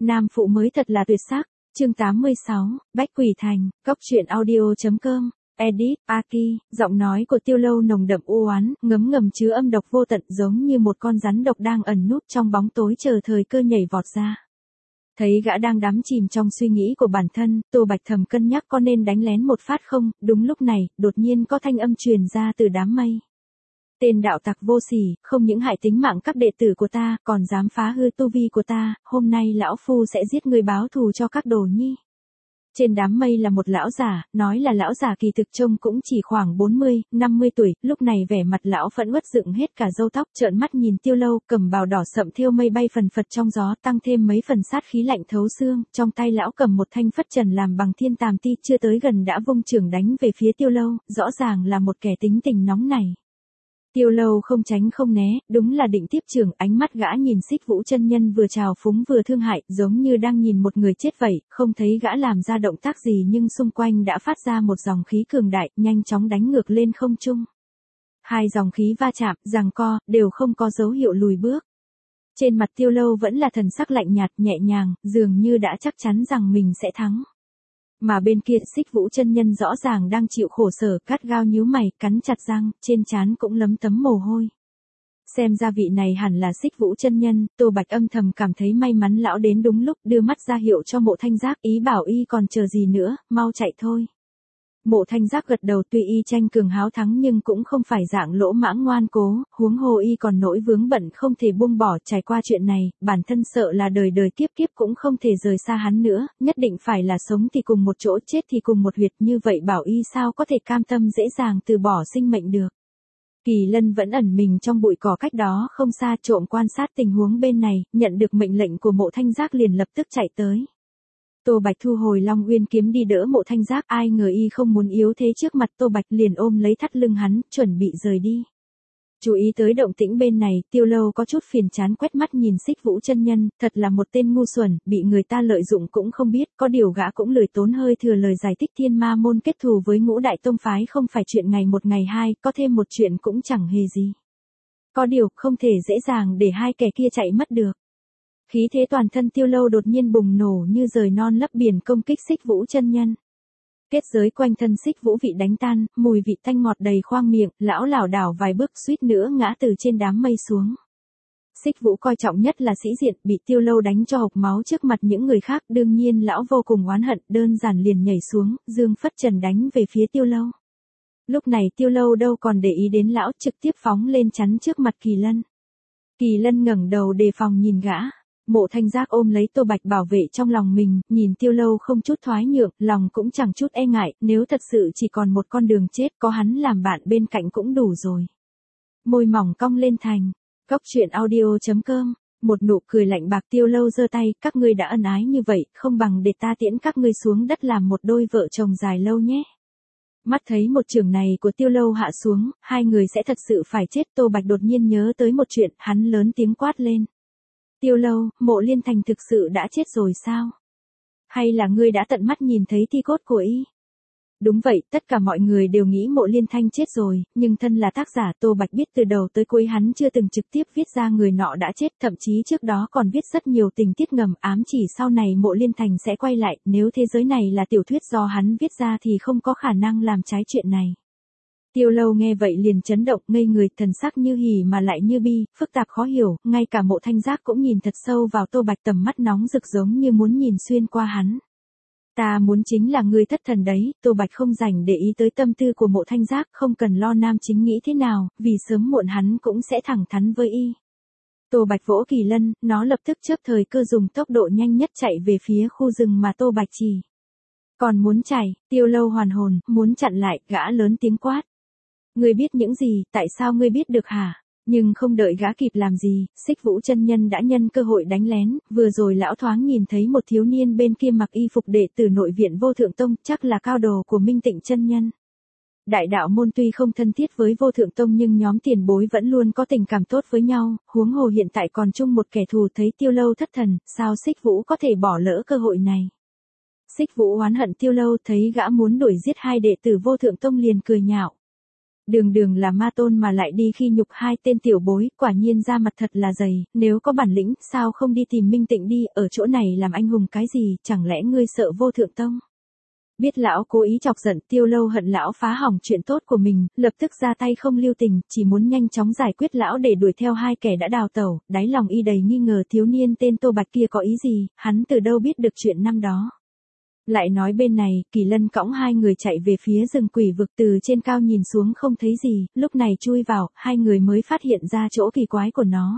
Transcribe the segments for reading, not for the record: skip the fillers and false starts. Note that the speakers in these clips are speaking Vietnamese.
Nam phụ mới thật là tuyệt sắc. Chương 86, Bách Quỷ Thành, Cốc truyện audio.com. Edit, Aki, giọng nói của Tiêu Lâu nồng đậm u oán, ngấm ngầm chứa âm độc vô tận giống như một con rắn độc đang ẩn núp trong bóng tối chờ thời cơ nhảy vọt ra. Thấy gã đang đắm chìm trong suy nghĩ của bản thân, Tô Bạch thầm cân nhắc có nên đánh lén một phát không. Đúng lúc này, đột nhiên có thanh âm truyền ra từ đám mây. Tên đạo tặc vô sỉ, không những hại tính mạng các đệ tử của ta, còn dám phá hư tu vi của ta, hôm nay lão phu sẽ giết người báo thù cho các đồ nhi. Trên đám mây là một lão giả, nói là lão giả kỳ thực trông cũng chỉ khoảng 40, 50 tuổi, lúc này vẻ mặt lão phẫn uất dựng hết cả râu tóc, trợn mắt nhìn Tiêu Lâu, cầm bào đỏ sậm thêu mây bay phần phật trong gió, tăng thêm mấy phần sát khí lạnh thấu xương, trong tay lão cầm một thanh phất trần làm bằng thiên tàm ti, chưa tới gần đã vung chưởng đánh về phía Tiêu Lâu, rõ ràng là một kẻ tính tình nóng nảy. Tiêu Lâu không tránh không né, đúng là định tiếp trưởng, ánh mắt gã nhìn Xích Vũ chân nhân vừa trào phúng vừa thương hại, giống như đang nhìn một người chết vậy, không thấy gã làm ra động tác gì nhưng xung quanh đã phát ra một dòng khí cường đại, nhanh chóng đánh ngược lên không trung. Hai dòng khí va chạm, giằng co, đều không có dấu hiệu lùi bước. Trên mặt Tiêu Lâu vẫn là thần sắc lạnh nhạt, nhẹ nhàng, dường như đã chắc chắn rằng mình sẽ thắng. Mà bên kia Xích Vũ chân nhân rõ ràng đang chịu khổ sở, cắt gao nhíu mày, cắn chặt răng, trên trán cũng lấm tấm mồ hôi. Xem ra vị này hẳn là Xích Vũ chân nhân, Tô Bạch âm thầm cảm thấy may mắn lão đến đúng lúc, đưa mắt ra hiệu cho Mộ Thanh Giác, ý bảo y còn chờ gì nữa, mau chạy thôi. Mộ Thanh Giác gật đầu, tuy y tranh cường háo thắng nhưng cũng không phải dạng lỗ mãng ngoan cố, huống hồ y còn nỗi vướng bận không thể buông bỏ. Trải qua chuyện này, bản thân sợ là đời đời kiếp kiếp cũng không thể rời xa hắn nữa, nhất định phải là sống thì cùng một chỗ, chết thì cùng một huyệt, như vậy bảo y sao có thể cam tâm dễ dàng từ bỏ sinh mệnh được. Kỳ Lân vẫn ẩn mình trong bụi cỏ cách đó không xa, trộm quan sát tình huống bên này, nhận được mệnh lệnh của Mộ Thanh Giác liền lập tức chạy tới. Tô Bạch thu hồi Long Uyên kiếm đi đỡ Mộ Thanh Giác, ai ngờ y không muốn yếu thế trước mặt Tô Bạch, liền ôm lấy thắt lưng hắn, chuẩn bị rời đi. Chú ý tới động tĩnh bên này, Tiêu Lâu có chút phiền chán quét mắt nhìn Xích Vũ chân nhân, thật là một tên ngu xuẩn, bị người ta lợi dụng cũng không biết, có điều gã cũng lười tốn hơi thừa lời giải thích Thiên Ma môn kết thù với Ngũ Đại Tông phái không phải chuyện ngày một ngày hai, có thêm một chuyện cũng chẳng hề gì. Có điều, không thể dễ dàng để hai kẻ kia chạy mất được. Khí thế toàn thân Tiêu Lâu đột nhiên bùng nổ như rời non lấp biển công kích Xích Vũ chân nhân. Kết giới quanh thân Xích Vũ vị đánh tan, mùi vị tanh ngọt đầy khoang miệng, lão lảo đảo vài bước suýt nữa ngã từ trên đám mây xuống. Xích Vũ coi trọng nhất là sĩ diện, bị Tiêu Lâu đánh cho hộc máu trước mặt những người khác, đương nhiên lão vô cùng oán hận, đơn giản liền nhảy xuống, dương phất trần đánh về phía Tiêu Lâu. Lúc này Tiêu Lâu đâu còn để ý đến lão, trực tiếp phóng lên chắn trước mặt Kỳ Lân. Kỳ Lân ngẩng đầu đề phòng nhìn gã. Mộ Thanh Giác ôm lấy Tô Bạch bảo vệ trong lòng mình, nhìn Tiêu Lâu không chút thoái nhượng, lòng cũng chẳng chút e ngại, nếu thật sự chỉ còn một con đường chết, có hắn làm bạn bên cạnh cũng đủ rồi. Môi mỏng cong lên thành, Cốc truyện audio.com, một nụ cười lạnh bạc. Tiêu Lâu giơ tay, các ngươi đã ân ái như vậy, không bằng để ta tiễn các ngươi xuống đất làm một đôi vợ chồng dài lâu nhé. Mắt thấy một chưởng này của Tiêu Lâu hạ xuống, hai người sẽ thật sự phải chết. Tô Bạch đột nhiên nhớ tới một chuyện, hắn lớn tiếng quát lên. Tiêu Lâu, Mộ Liên Thành thực sự đã chết rồi sao? Hay là ngươi đã tận mắt nhìn thấy thi cốt của y? Đúng vậy, tất cả mọi người đều nghĩ Mộ Liên Thanh chết rồi, nhưng thân là tác giả Tô Bạch biết từ đầu tới cuối hắn chưa từng trực tiếp viết ra người nọ đã chết, thậm chí trước đó còn viết rất nhiều tình tiết ngầm ám chỉ sau này Mộ Liên Thành sẽ quay lại, nếu thế giới này là tiểu thuyết do hắn viết ra thì không có khả năng làm trái chuyện này. Tiêu Lâu nghe vậy liền chấn động, ngây người, thần sắc như hỉ mà lại như bi, phức tạp khó hiểu, ngay cả Mộ Thanh Giác cũng nhìn thật sâu vào Tô Bạch, tầm mắt nóng rực giống như muốn nhìn xuyên qua hắn. Ta muốn chính là ngươi thất thần đấy. Tô Bạch không rảnh để ý tới tâm tư của Mộ Thanh Giác, không cần lo nam chính nghĩ thế nào, vì sớm muộn hắn cũng sẽ thẳng thắn với y. Tô Bạch vỗ Kỳ Lân, nó lập tức chớp thời cơ dùng tốc độ nhanh nhất chạy về phía khu rừng mà Tô Bạch chỉ. Còn muốn chạy, Tiêu Lâu hoàn hồn, muốn chặn lại, gã lớn tiếng quát. Ngươi biết những gì, tại sao ngươi biết được hả? Nhưng không đợi gã kịp làm gì, Xích Vũ chân nhân đã nhân cơ hội đánh lén, vừa rồi lão thoáng nhìn thấy một thiếu niên bên kia mặc y phục đệ tử nội viện Vô Thượng Tông, chắc là cao đồ của Minh Tịnh chân nhân. Đại đạo môn tuy không thân thiết với Vô Thượng Tông nhưng nhóm tiền bối vẫn luôn có tình cảm tốt với nhau, huống hồ hiện tại còn chung một kẻ thù. Thấy Tiêu Lâu thất thần, sao Xích Vũ có thể bỏ lỡ cơ hội này? Xích Vũ oán hận Tiêu Lâu, thấy gã muốn đuổi giết hai đệ tử Vô Thượng Tông liền cười nhạo. Đường đường là ma tôn mà lại đi khi nhục hai tên tiểu bối, quả nhiên da mặt thật là dày, nếu có bản lĩnh, sao không đi tìm Minh Tịnh đi, ở chỗ này làm anh hùng cái gì, chẳng lẽ ngươi sợ vô thượng tông? Biết lão cố ý chọc giận, Tiêu Lâu hận lão phá hỏng chuyện tốt của mình, lập tức ra tay không lưu tình, chỉ muốn nhanh chóng giải quyết lão để đuổi theo hai kẻ đã đào tẩu, đáy lòng y đầy nghi ngờ thiếu niên tên Tô Bạch kia có ý gì, hắn từ đâu biết được chuyện năm đó. Lại nói bên này, Kỳ Lân cõng hai người chạy về phía rừng quỷ vực, từ trên cao nhìn xuống không thấy gì, lúc này chui vào, hai người mới phát hiện ra chỗ kỳ quái của nó.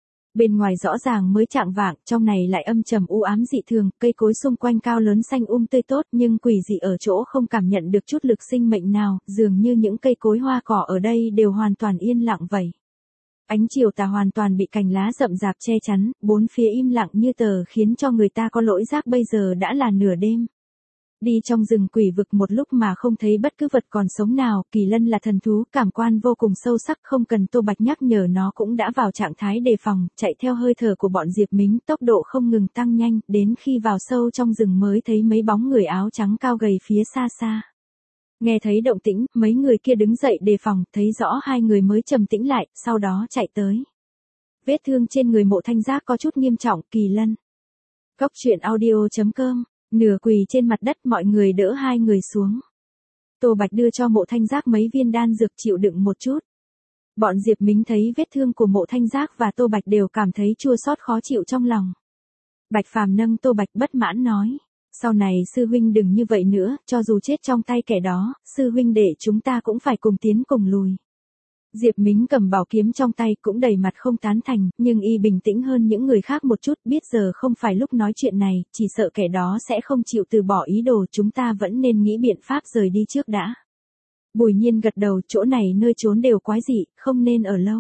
Bên ngoài rõ ràng mới chạng vạng, trong này lại âm trầm u ám dị thường, cây cối xung quanh cao lớn xanh tươi tốt, nhưng quỷ dị ở chỗ không cảm nhận được chút lực sinh mệnh nào, dường như những cây cối hoa cỏ ở đây đều hoàn toàn yên lặng vậy. Ánh chiều tà hoàn toàn bị cành lá rậm rạp che chắn, bốn phía im lặng như tờ khiến cho người ta có lỗi giác bây giờ đã là nửa đêm. Đi trong rừng quỷ vực một lúc mà không thấy bất cứ vật còn sống nào, Kỳ Lân là thần thú, cảm quan vô cùng sâu sắc, không cần Tô Bạch nhắc nhở nó cũng đã vào trạng thái đề phòng, chạy theo hơi thở của bọn Diệp Mính, tốc độ không ngừng tăng nhanh, đến khi vào sâu trong rừng mới thấy mấy bóng người áo trắng cao gầy phía xa xa. Nghe thấy động tĩnh, mấy người kia đứng dậy đề phòng, thấy rõ hai người mới trầm tĩnh lại, sau đó chạy tới. Vết thương trên người Mộ Thanh Giác có chút nghiêm trọng, Kỳ Lân. Cốc truyện audio.com, nửa quỳ trên mặt đất, mọi người đỡ hai người xuống. Tô Bạch đưa cho Mộ Thanh Giác mấy viên đan dược chịu đựng một chút. Bọn Diệp Mính thấy vết thương của Mộ Thanh Giác và Tô Bạch đều cảm thấy chua xót khó chịu trong lòng. Bạch Phàm nâng Tô Bạch bất mãn nói. Sau này sư huynh đừng như vậy nữa, cho dù chết trong tay kẻ đó, sư huynh để chúng ta cũng phải cùng tiến cùng lùi. Diệp Mính cầm bảo kiếm trong tay cũng đầy mặt không tán thành, nhưng y bình tĩnh hơn những người khác một chút, biết giờ không phải lúc nói chuyện này, chỉ sợ kẻ đó sẽ không chịu từ bỏ ý đồ, chúng ta vẫn nên nghĩ biện pháp rời đi trước đã. Bùi Nhiên gật đầu, chỗ này nơi trốn đều quái dị, không nên ở lâu.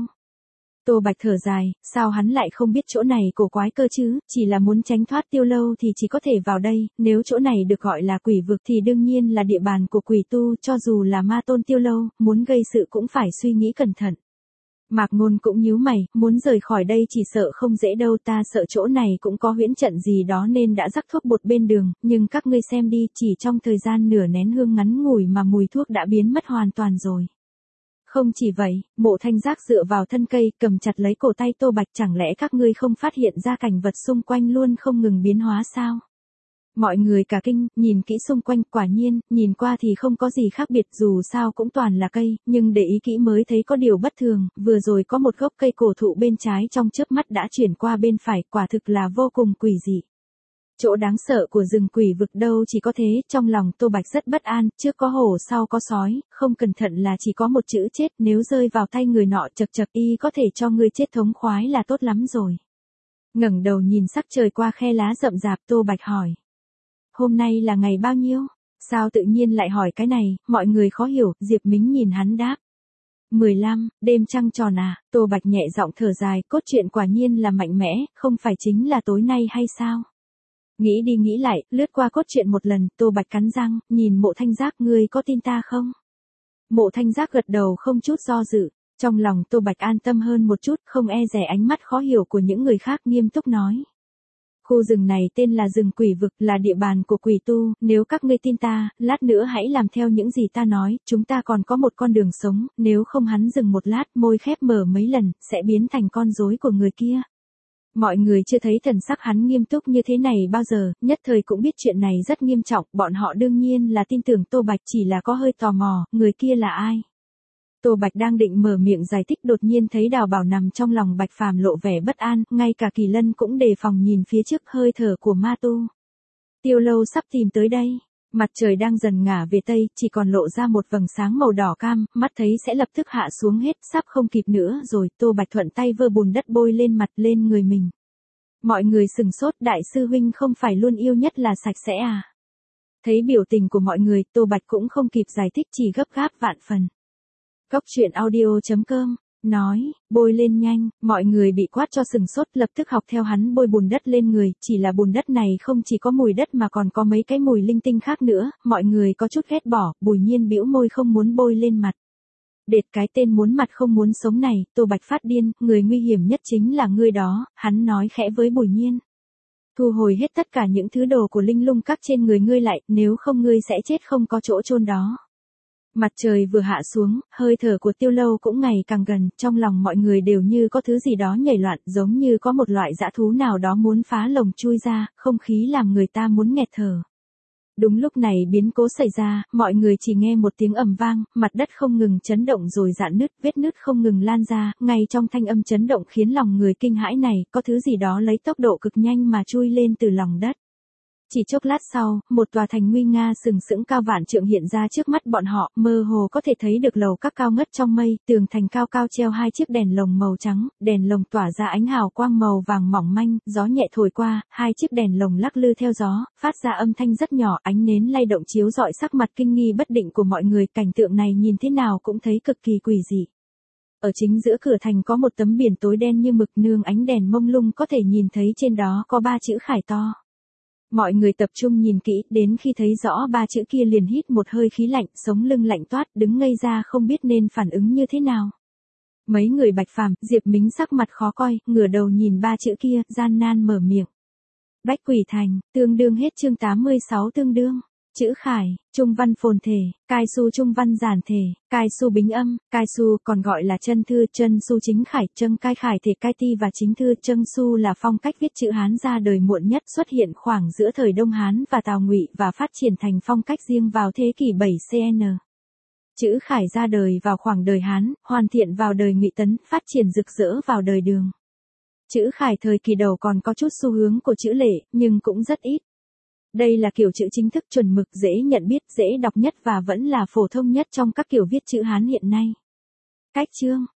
Tô Bạch thở dài, sao hắn lại không biết chỗ này cổ quái cơ chứ, chỉ là muốn tránh thoát Tiêu Lâu thì chỉ có thể vào đây, nếu chỗ này được gọi là quỷ vực thì đương nhiên là địa bàn của quỷ tu, cho dù là ma tôn Tiêu Lâu, muốn gây sự cũng phải suy nghĩ cẩn thận. Mạc Ngôn cũng nhíu mày, muốn rời khỏi đây chỉ sợ không dễ đâu, ta sợ chỗ này cũng có huyễn trận gì đó nên đã rắc thuốc bột bên đường, nhưng các ngươi xem đi, chỉ trong thời gian nửa nén hương ngắn ngủi mà mùi thuốc đã biến mất hoàn toàn rồi. Không chỉ vậy, Mộ Thanh Giác dựa vào thân cây, cầm chặt lấy cổ tay Tô Bạch, chẳng lẽ các ngươi không phát hiện ra cảnh vật xung quanh luôn không ngừng biến hóa sao? Mọi người cả kinh, nhìn kỹ xung quanh, quả nhiên, nhìn qua thì không có gì khác biệt, dù sao cũng toàn là cây, nhưng để ý kỹ mới thấy có điều bất thường, vừa rồi có một gốc cây cổ thụ bên trái trong chớp mắt đã chuyển qua bên phải, quả thực là vô cùng quỷ dị. Chỗ đáng sợ của rừng quỷ vực đâu chỉ có thế, trong lòng Tô Bạch rất bất an, trước có hổ sau có sói, không cẩn thận là chỉ có một chữ chết, nếu rơi vào tay người nọ chật chật y có thể cho ngươi chết thống khoái là tốt lắm rồi. Ngẩng đầu nhìn sắc trời qua khe lá rậm rạp, Tô Bạch hỏi. Hôm nay là ngày bao nhiêu? Sao tự nhiên lại hỏi cái này, mọi người khó hiểu, Diệp Mính nhìn hắn đáp. 15, đêm trăng tròn à, Tô Bạch nhẹ giọng thở dài, cốt truyện quả nhiên là mạnh mẽ, không phải chính là tối nay hay sao? Nghĩ đi nghĩ lại, lướt qua cốt truyện một lần, Tô Bạch cắn răng, nhìn Mộ Thanh Giác, ngươi có tin ta không? Mộ Thanh Giác gật đầu không chút do dự, trong lòng Tô Bạch an tâm hơn một chút, không e dè ánh mắt khó hiểu của những người khác, nghiêm túc nói. Khu rừng này tên là rừng quỷ vực, là địa bàn của quỷ tu, nếu các ngươi tin ta, lát nữa hãy làm theo những gì ta nói, chúng ta còn có một con đường sống, nếu không hắn dừng một lát, môi khép mở mấy lần, sẽ biến thành con rối của người kia. Mọi người chưa thấy thần sắc hắn nghiêm túc như thế này bao giờ, nhất thời cũng biết chuyện này rất nghiêm trọng, bọn họ đương nhiên là tin tưởng Tô Bạch, chỉ là có hơi tò mò, người kia là ai? Tô Bạch đang định mở miệng giải thích, đột nhiên thấy Đào Bảo nằm trong lòng Bạch Phàm lộ vẻ bất an, ngay cả Kỳ Lân cũng đề phòng nhìn phía trước, hơi thở của ma tu. Tiêu Lâu sắp tìm tới đây. Mặt trời đang dần ngả về tây, chỉ còn lộ ra một vầng sáng màu đỏ cam, mắt thấy sẽ lập tức hạ xuống hết, sắp không kịp nữa rồi, Tô Bạch thuận tay vơ bùn đất bôi lên mặt lên người mình. Mọi người sừng sốt, đại sư huynh không phải luôn yêu nhất là sạch sẽ à? Thấy biểu tình của mọi người, Tô Bạch cũng không kịp giải thích, chỉ gấp gáp vạn phần. Cốc truyện audio.com, nói, bôi lên nhanh, mọi người bị quát cho sừng sốt, lập tức học theo hắn bôi bùn đất lên người, chỉ là bùn đất này không chỉ có mùi đất mà còn có mấy cái mùi linh tinh khác nữa, mọi người có chút ghét bỏ, Bùi Nhiên bĩu môi không muốn bôi lên mặt. Đệt cái tên muốn mặt không muốn sống này, Tô Bạch phát điên, người nguy hiểm nhất chính là ngươi đó, hắn nói khẽ với Bùi Nhiên. Thu hồi hết tất cả những thứ đồ của linh lung các trên người ngươi lại, nếu không ngươi sẽ chết không có chỗ chôn đó. Mặt trời vừa hạ xuống, hơi thở của Tiêu Lâu cũng ngày càng gần, trong lòng mọi người đều như có thứ gì đó nhảy loạn, giống như có một loại dã thú nào đó muốn phá lồng chui ra, không khí làm người ta muốn nghẹt thở. Đúng lúc này biến cố xảy ra, mọi người chỉ nghe một tiếng ầm vang, mặt đất không ngừng chấn động rồi rạn nứt, vết nứt không ngừng lan ra, ngay trong thanh âm chấn động khiến lòng người kinh hãi này, có thứ gì đó lấy tốc độ cực nhanh mà chui lên từ lòng đất. Chỉ chốc lát sau, một tòa thành nguy nga sừng sững cao vạn trượng hiện ra trước mắt bọn họ, mơ hồ có thể thấy được lầu các cao ngất trong mây, tường thành cao cao treo hai chiếc đèn lồng màu trắng, đèn lồng tỏa ra ánh hào quang màu vàng mỏng manh, gió nhẹ thổi qua, hai chiếc đèn lồng lắc lư theo gió, phát ra âm thanh rất nhỏ, ánh nến lay động chiếu rọi sắc mặt kinh nghi bất định của mọi người, cảnh tượng này nhìn thế nào cũng thấy cực kỳ quỷ dị. Ở chính giữa cửa thành có một tấm biển tối đen như mực nương ánh đèn mông lung có thể nhìn thấy trên đó có ba chữ Khải to. Mọi người tập trung nhìn kỹ, đến khi thấy rõ ba chữ kia liền hít một hơi khí lạnh, sống lưng lạnh toát, đứng ngây ra không biết nên phản ứng như thế nào. Mấy người Bạch Phàm, Diệp Mính sắc mặt khó coi, ngửa đầu nhìn ba chữ kia, gian nan mở miệng. Bách Quỷ Thành, tương đương hết chương 86 tương đương. Chữ Khải, trung văn phồn thể, cai su trung văn giản thể, cai su bính âm, cai su còn gọi là chân thư, chân su chính khải, chân cai khải thể cai ti và chính thư, chân su là phong cách viết chữ Hán ra đời muộn nhất, xuất hiện khoảng giữa thời Đông Hán và Tào Ngụy và phát triển thành phong cách riêng vào thế kỷ 7 CN. Chữ Khải ra đời vào khoảng đời Hán, hoàn thiện vào đời Ngụy Tấn, phát triển rực rỡ vào đời Đường. Chữ Khải thời kỳ đầu còn có chút xu hướng của chữ lệ, nhưng cũng rất ít. Đây là kiểu chữ chính thức chuẩn mực, dễ nhận biết, dễ đọc nhất và vẫn là phổ thông nhất trong các kiểu viết chữ Hán hiện nay. Cách chương